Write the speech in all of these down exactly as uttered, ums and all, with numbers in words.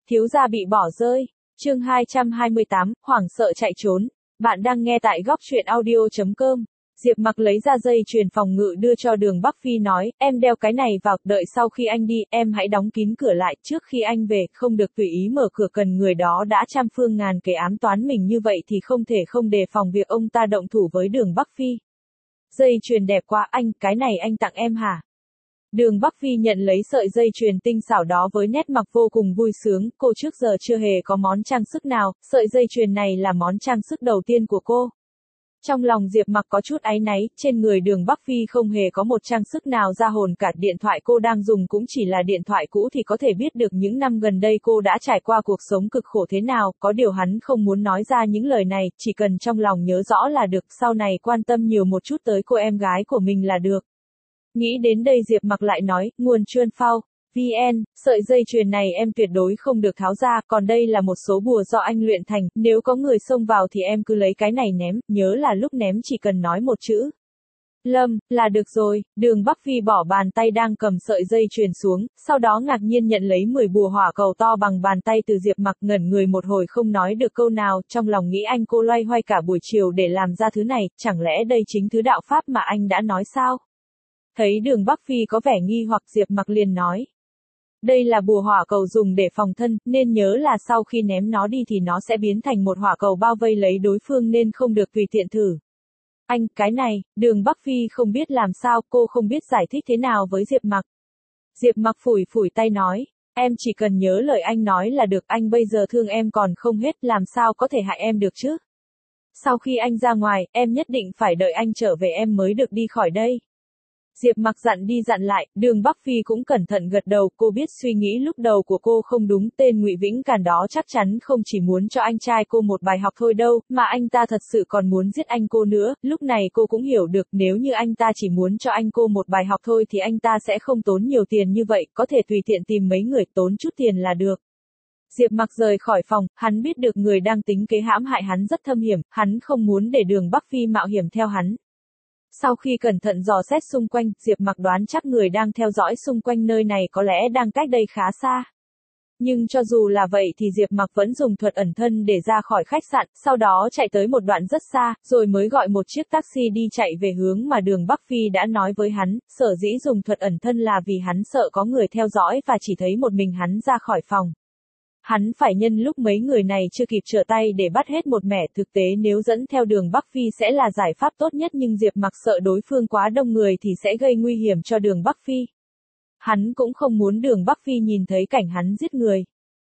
Thiếu gia bị bỏ rơi. Chương hai trăm hai mươi tám, hoảng sợ chạy trốn. Bạn đang nghe tại góc truyện audio chấm com. Diệp Mặc lấy ra dây chuyền phòng ngự đưa cho Đường Bắc Phi nói, em đeo cái này vào, đợi sau khi anh đi, em hãy đóng kín cửa lại, trước khi anh về, không được tùy ý mở cửa, cần người đó đã trăm phương ngàn kế ám toán mình như vậy thì không thể không đề phòng việc ông ta động thủ với Đường Bắc Phi. Dây chuyền đẹp quá anh, cái này anh tặng em hả? Đường Bắc Phi nhận lấy sợi dây chuyền tinh xảo đó với nét mặt vô cùng vui sướng, cô trước giờ chưa hề có món trang sức nào, sợi dây chuyền này là món trang sức đầu tiên của cô. Trong lòng Diệp Mặc có chút áy náy, trên người Đường Bắc Phi không hề có một trang sức nào ra hồn cả, điện thoại cô đang dùng cũng chỉ là điện thoại cũ thì có thể biết được những năm gần đây cô đã trải qua cuộc sống cực khổ thế nào, có điều hắn không muốn nói ra những lời này, chỉ cần trong lòng nhớ rõ là được, sau này quan tâm nhiều một chút tới cô em gái của mình là được. Nghĩ đến đây Diệp Mặc lại nói, nguồn chuyên phao, vn, sợi dây chuyền này em tuyệt đối không được tháo ra, còn đây là một số bùa do anh luyện thành, nếu có người xông vào thì em cứ lấy cái này ném, nhớ là lúc ném chỉ cần nói một chữ. Lâm, là được rồi. Đường Bắc Phi bỏ bàn tay đang cầm sợi dây chuyền xuống, sau đó ngạc nhiên nhận lấy mười bùa hỏa cầu to bằng bàn tay từ Diệp Mặc, ngẩn người một hồi không nói được câu nào, trong lòng nghĩ anh cô loay hoay cả buổi chiều để làm ra thứ này, chẳng lẽ đây chính thứ đạo pháp mà anh đã nói sao? Thấy Đường Bắc Phi có vẻ nghi hoặc, Diệp Mặc liền nói. Đây là bùa hỏa cầu dùng để phòng thân, nên nhớ là sau khi ném nó đi thì nó sẽ biến thành một hỏa cầu bao vây lấy đối phương nên không được tùy tiện thử. Anh, cái này, Đường Bắc Phi không biết làm sao, cô không biết giải thích thế nào với Diệp Mặc. Diệp Mặc phủi phủi tay nói, em chỉ cần nhớ lời anh nói là được, anh bây giờ thương em còn không hết, làm sao có thể hại em được chứ? Sau khi anh ra ngoài, em nhất định phải đợi anh trở về em mới được đi khỏi đây. Diệp Mặc dặn đi dặn lại, Đường Bắc Phi cũng cẩn thận gật đầu, cô biết suy nghĩ lúc đầu của cô không đúng, tên Ngụy Vĩnh Càn đó chắc chắn không chỉ muốn cho anh trai cô một bài học thôi đâu, mà anh ta thật sự còn muốn giết anh cô nữa, lúc này cô cũng hiểu được nếu như anh ta chỉ muốn cho anh cô một bài học thôi thì anh ta sẽ không tốn nhiều tiền như vậy, có thể tùy tiện tìm mấy người tốn chút tiền là được. Diệp Mặc rời khỏi phòng, hắn biết được người đang tính kế hãm hại hắn rất thâm hiểm, hắn không muốn để Đường Bắc Phi mạo hiểm theo hắn. Sau khi cẩn thận dò xét xung quanh, Diệp Mặc đoán chắc người đang theo dõi xung quanh nơi này có lẽ đang cách đây khá xa. Nhưng cho dù là vậy thì Diệp Mặc vẫn dùng thuật ẩn thân để ra khỏi khách sạn, sau đó chạy tới một đoạn rất xa, rồi mới gọi một chiếc taxi đi chạy về hướng mà Đường Bắc Phi đã nói với hắn, sở dĩ dùng thuật ẩn thân là vì hắn sợ có người theo dõi và chỉ thấy một mình hắn ra khỏi phòng. Hắn phải nhân lúc mấy người này chưa kịp trở tay để bắt hết một mẻ, thực tế nếu dẫn theo Đường Bắc Phi sẽ là giải pháp tốt nhất nhưng Diệp Mặc sợ đối phương quá đông người thì sẽ gây nguy hiểm cho Đường Bắc Phi. Hắn cũng không muốn Đường Bắc Phi nhìn thấy cảnh hắn giết người.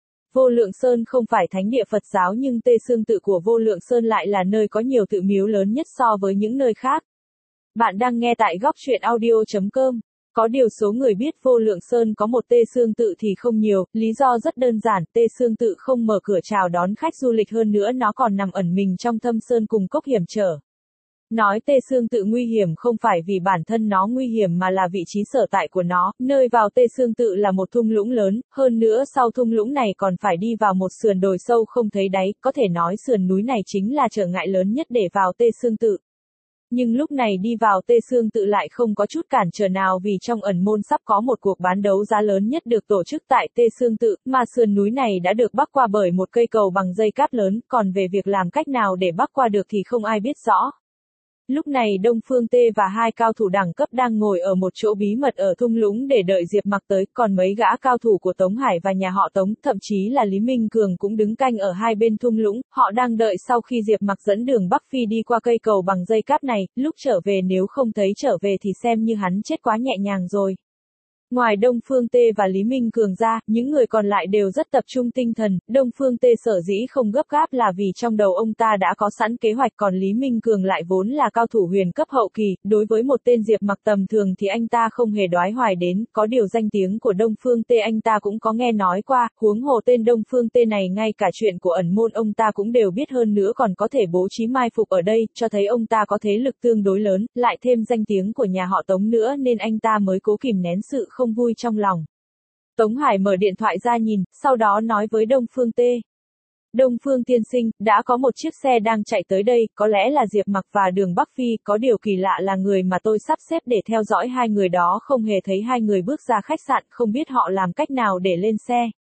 Vô Lượng Sơn không phải thánh địa Phật giáo nhưng Tê Xương Tự của Vô Lượng Sơn lại là nơi có nhiều tự miếu lớn nhất so với những nơi khác. Bạn đang nghe tại góc truyện audio chấm com. Có điều số người biết Vô Lượng Sơn có một Tê Xương Tự thì không nhiều, lý do rất đơn giản, Tê Xương Tự không mở cửa chào đón khách du lịch, hơn nữa nó còn nằm ẩn mình trong thâm sơn cùng cốc hiểm trở. Nói Tê Xương Tự nguy hiểm không phải vì bản thân nó nguy hiểm mà là vị trí sở tại của nó, nơi vào Tê Xương Tự là một thung lũng lớn, hơn nữa sau thung lũng này còn phải đi vào một sườn đồi sâu không thấy đáy, có thể nói sườn núi này chính là trở ngại lớn nhất để vào Tê Xương Tự. Nhưng lúc này đi vào Tê Xương Tự lại không có chút cản trở nào vì trong ẩn môn sắp có một cuộc bán đấu giá lớn nhất được tổ chức tại Tê Xương Tự, mà sườn núi này đã được bắc qua bởi một cây cầu bằng dây cáp lớn, còn về việc làm cách nào để bắc qua được thì không ai biết rõ. Lúc này Đông Phương Tê và hai cao thủ đẳng cấp đang ngồi ở một chỗ bí mật ở thung lũng để đợi Diệp Mặc tới, còn mấy gã cao thủ của Tống Hải và nhà họ Tống, thậm chí là Lý Minh Cường cũng đứng canh ở hai bên thung lũng, họ đang đợi sau khi Diệp Mặc dẫn Đường Bắc Phi đi qua cây cầu bằng dây cáp này, lúc trở về nếu không thấy trở về thì xem như hắn chết quá nhẹ nhàng rồi. Ngoài Đông Phương Tê và Lý Minh Cường ra, những người còn lại đều rất tập trung tinh thần, Đông Phương Tê sở dĩ không gấp gáp là vì trong đầu ông ta đã có sẵn kế hoạch, còn Lý Minh Cường lại vốn là cao thủ huyền cấp hậu kỳ, đối với một tên Diệp Mặc tầm thường thì anh ta không hề đoái hoài đến, có điều danh tiếng của Đông Phương Tê anh ta cũng có nghe nói qua, huống hồ tên Đông Phương Tê này ngay cả chuyện của ẩn môn ông ta cũng đều biết, hơn nữa còn có thể bố trí mai phục ở đây, cho thấy ông ta có thế lực tương đối lớn, lại thêm danh tiếng của nhà họ Tống nữa nên anh ta mới cố kìm nén sự không vui trong lòng. Tống Hải mở điện thoại ra nhìn, sau đó nói với Đông Phương Tê. Đông Phương tiên sinh, đã có một chiếc xe đang chạy tới đây, có lẽ là Diệp Mặc và Đường Bắc Phi, có điều kỳ lạ là người mà tôi sắp xếp để theo dõi hai người đó không hề thấy hai người bước ra khách sạn, không biết họ làm cách nào để lên xe.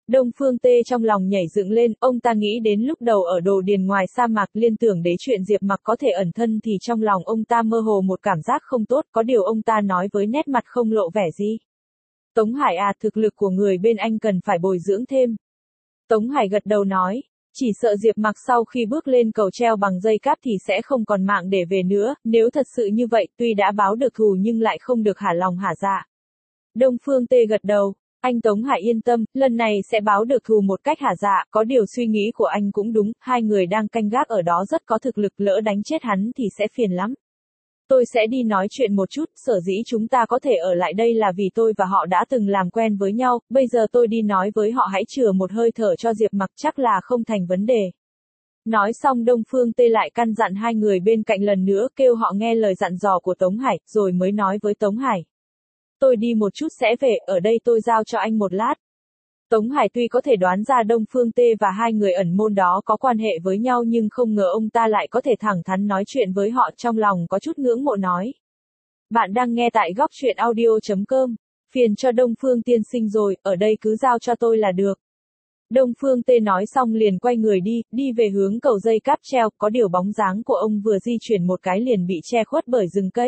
Đông Phương Tê trong lòng nhảy dựng lên, ông ta nghĩ đến lúc đầu ở Đồ Điền ngoài sa mạc liên tưởng đến chuyện Diệp Mặc có thể ẩn thân thì trong lòng ông ta mơ hồ một cảm giác không tốt, có điều ông ta nói với nét mặt không lộ vẻ gì. Tống Hải à, thực lực của người bên anh cần phải bồi dưỡng thêm. Tống Hải gật đầu nói, chỉ sợ Diệp Mặc sau khi bước lên cầu treo bằng dây cáp thì sẽ không còn mạng để về nữa, nếu thật sự như vậy tuy đã báo được thù nhưng lại không được hả lòng hả dạ. Đông Phương Tê gật đầu. Anh Tống Hải yên tâm, lần này sẽ báo được thù một cách hả dạ, có điều suy nghĩ của anh cũng đúng, hai người đang canh gác ở đó rất có thực lực, lỡ đánh chết hắn thì sẽ phiền lắm. Tôi sẽ đi nói chuyện một chút, sở dĩ chúng ta có thể ở lại đây là vì tôi và họ đã từng làm quen với nhau, bây giờ tôi đi nói với họ hãy chừa một hơi thở cho Diệp Mặc chắc là không thành vấn đề. Nói xong Đông Phương Tê lại căn dặn hai người bên cạnh lần nữa kêu họ nghe lời dặn dò của Tống Hải, rồi mới nói với Tống Hải. Tôi đi một chút sẽ về, ở đây tôi giao cho anh một lát. Tống Hải tuy có thể đoán ra Đông Phương Tê và hai người ẩn môn đó có quan hệ với nhau nhưng không ngờ ông ta lại có thể thẳng thắn nói chuyện với họ, trong lòng có chút ngưỡng mộ nói. Bạn đang nghe tại góc truyện audio chấm com, phiền cho Đông Phương tiên sinh rồi, ở đây cứ giao cho tôi là được. Đông Phương Tê nói xong liền quay người đi, đi về hướng cầu dây cáp treo, có điều bóng dáng của ông vừa di chuyển một cái liền bị che khuất bởi rừng cây.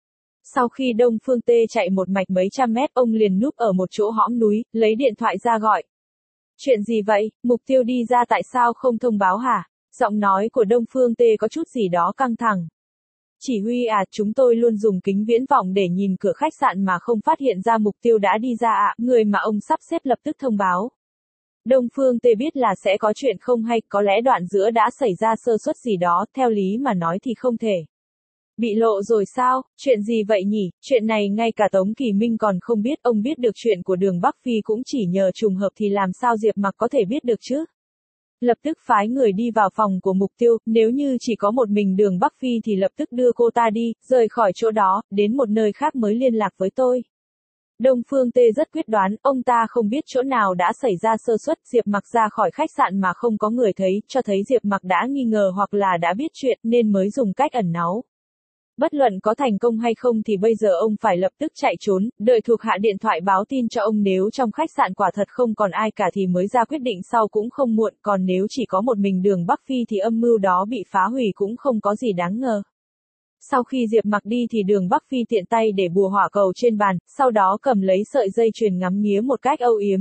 Sau khi Đông Phương Tê chạy một mạch mấy trăm mét, ông liền núp ở một chỗ hõm núi, lấy điện thoại ra gọi. Chuyện gì vậy, mục tiêu đi ra tại sao không thông báo hả? Giọng nói của Đông Phương Tê có chút gì đó căng thẳng. Chỉ huy à, chúng tôi luôn dùng kính viễn vọng để nhìn cửa khách sạn mà không phát hiện ra mục tiêu đã đi ra ạ, à, người mà ông sắp xếp lập tức thông báo. Đông Phương Tê biết là sẽ có chuyện không hay, có lẽ đoạn giữa đã xảy ra sơ suất gì đó, theo lý mà nói thì không thể. Bị lộ rồi sao, chuyện gì vậy nhỉ, chuyện này ngay cả Tống Kỳ Minh còn không biết, ông biết được chuyện của Đường Bắc Phi cũng chỉ nhờ trùng hợp thì làm sao Diệp Mặc có thể biết được chứ. Lập tức phái người đi vào phòng của mục tiêu, nếu như chỉ có một mình Đường Bắc Phi thì lập tức đưa cô ta đi, rời khỏi chỗ đó, đến một nơi khác mới liên lạc với tôi. Đông Phương Tê rất quyết đoán, ông ta không biết chỗ nào đã xảy ra sơ suất, Diệp Mặc ra khỏi khách sạn mà không có người thấy, cho thấy Diệp Mặc đã nghi ngờ hoặc là đã biết chuyện nên mới dùng cách ẩn náu. Bất luận có thành công hay không thì bây giờ ông phải lập tức chạy trốn, đợi thuộc hạ điện thoại báo tin cho ông, nếu trong khách sạn quả thật không còn ai cả thì mới ra quyết định sau cũng không muộn, còn nếu chỉ có một mình Đường Bắc Phi thì âm mưu đó bị phá hủy cũng không có gì đáng ngờ. Sau khi Diệp Mặc đi thì Đường Bắc Phi tiện tay để bùa hỏa cầu trên bàn, sau đó cầm lấy sợi dây chuyền ngắm nghía một cách âu yếm.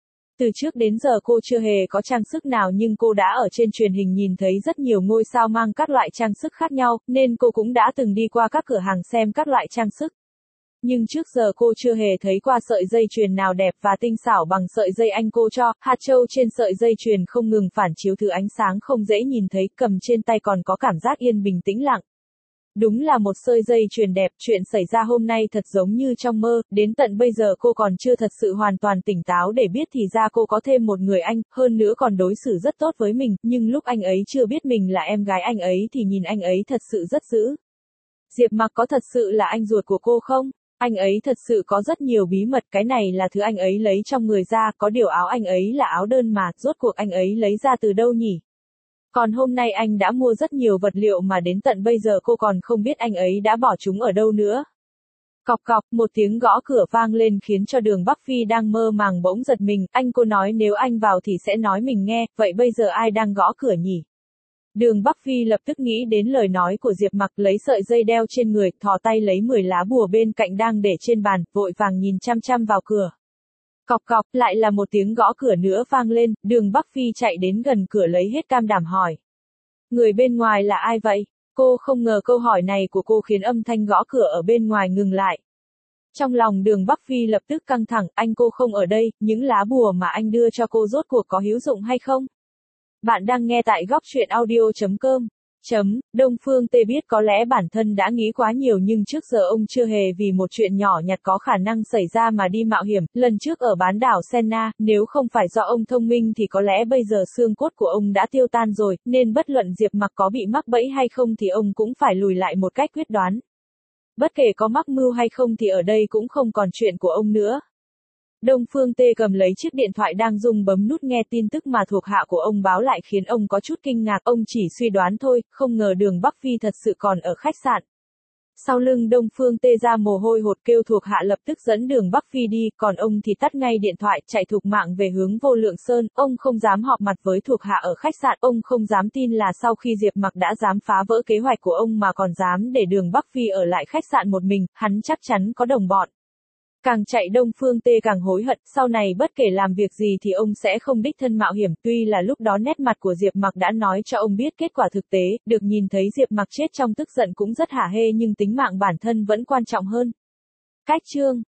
Từ trước đến giờ cô chưa hề có trang sức nào nhưng cô đã ở trên truyền hình nhìn thấy rất nhiều ngôi sao mang các loại trang sức khác nhau, nên cô cũng đã từng đi qua các cửa hàng xem các loại trang sức. Nhưng trước giờ cô chưa hề thấy qua sợi dây chuyền nào đẹp và tinh xảo bằng sợi dây anh cô cho, hạt châu trên sợi dây chuyền không ngừng phản chiếu thứ ánh sáng không dễ nhìn thấy, cầm trên tay còn có cảm giác yên bình tĩnh lặng. Đúng là một sợi dây chuyền đẹp, chuyện xảy ra hôm nay thật giống như trong mơ, đến tận bây giờ cô còn chưa thật sự hoàn toàn tỉnh táo để biết thì ra cô có thêm một người anh, hơn nữa còn đối xử rất tốt với mình, nhưng lúc anh ấy chưa biết mình là em gái anh ấy thì nhìn anh ấy thật sự rất dữ. Diệp Mặc có thật sự là anh ruột của cô không? Anh ấy thật sự có rất nhiều bí mật, cái này là thứ anh ấy lấy trong người ra, có điều áo anh ấy là áo đơn mà, rốt cuộc anh ấy lấy ra từ đâu nhỉ? Còn hôm nay anh đã mua rất nhiều vật liệu mà đến tận bây giờ cô còn không biết anh ấy đã bỏ chúng ở đâu nữa. Cọc cọc, một tiếng gõ cửa vang lên khiến cho Đường Bắc Phi đang mơ màng bỗng giật mình, anh cô nói nếu anh vào thì sẽ nói mình nghe, vậy bây giờ ai đang gõ cửa nhỉ? Đường Bắc Phi lập tức nghĩ đến lời nói của Diệp Mặc, lấy sợi dây đeo trên người, thò tay lấy mười lá bùa bên cạnh đang để trên bàn, vội vàng nhìn chăm chăm vào cửa. Cọc cọc, lại là một tiếng gõ cửa nữa vang lên, Đường Bắc Phi chạy đến gần cửa lấy hết can đảm hỏi. Người bên ngoài là ai vậy? Cô không ngờ câu hỏi này của cô khiến âm thanh gõ cửa ở bên ngoài ngừng lại. Trong lòng Đường Bắc Phi lập tức căng thẳng, anh cô không ở đây, những lá bùa mà anh đưa cho cô rốt cuộc có hữu dụng hay không? Bạn đang nghe tại góc truyện audio chấm com. Chấm, Đông Phương Tê biết có lẽ bản thân đã nghĩ quá nhiều nhưng trước giờ ông chưa hề vì một chuyện nhỏ nhặt có khả năng xảy ra mà đi mạo hiểm, lần trước ở bán đảo Senna, nếu không phải do ông thông minh thì có lẽ bây giờ xương cốt của ông đã tiêu tan rồi, nên bất luận Diệp Mặc có bị mắc bẫy hay không thì ông cũng phải lùi lại một cách quyết đoán. Bất kể có mắc mưu hay không thì ở đây cũng không còn chuyện của ông nữa. Đông Phương Tê cầm lấy chiếc điện thoại đang rung bấm nút nghe tin tức mà thuộc hạ của ông báo lại khiến ông có chút kinh ngạc, ông chỉ suy đoán thôi, không ngờ Đường Bắc Phi thật sự còn ở khách sạn. Sau lưng Đông Phương Tê ra mồ hôi hột kêu thuộc hạ lập tức dẫn Đường Bắc Phi đi, còn ông thì tắt ngay điện thoại, chạy thục mạng về hướng Vô Lượng Sơn, ông không dám họp mặt với thuộc hạ ở khách sạn, ông không dám tin là sau khi Diệp Mặc đã dám phá vỡ kế hoạch của ông mà còn dám để Đường Bắc Phi ở lại khách sạn một mình, hắn chắc chắn có đồng bọn. Càng chạy Đông Phương Tê càng hối hận, sau này bất kể làm việc gì thì ông sẽ không đích thân mạo hiểm, tuy là lúc đó nét mặt của Diệp Mặc đã nói cho ông biết kết quả thực tế, được nhìn thấy Diệp Mặc chết trong tức giận cũng rất hả hê nhưng tính mạng bản thân vẫn quan trọng hơn. Cách chương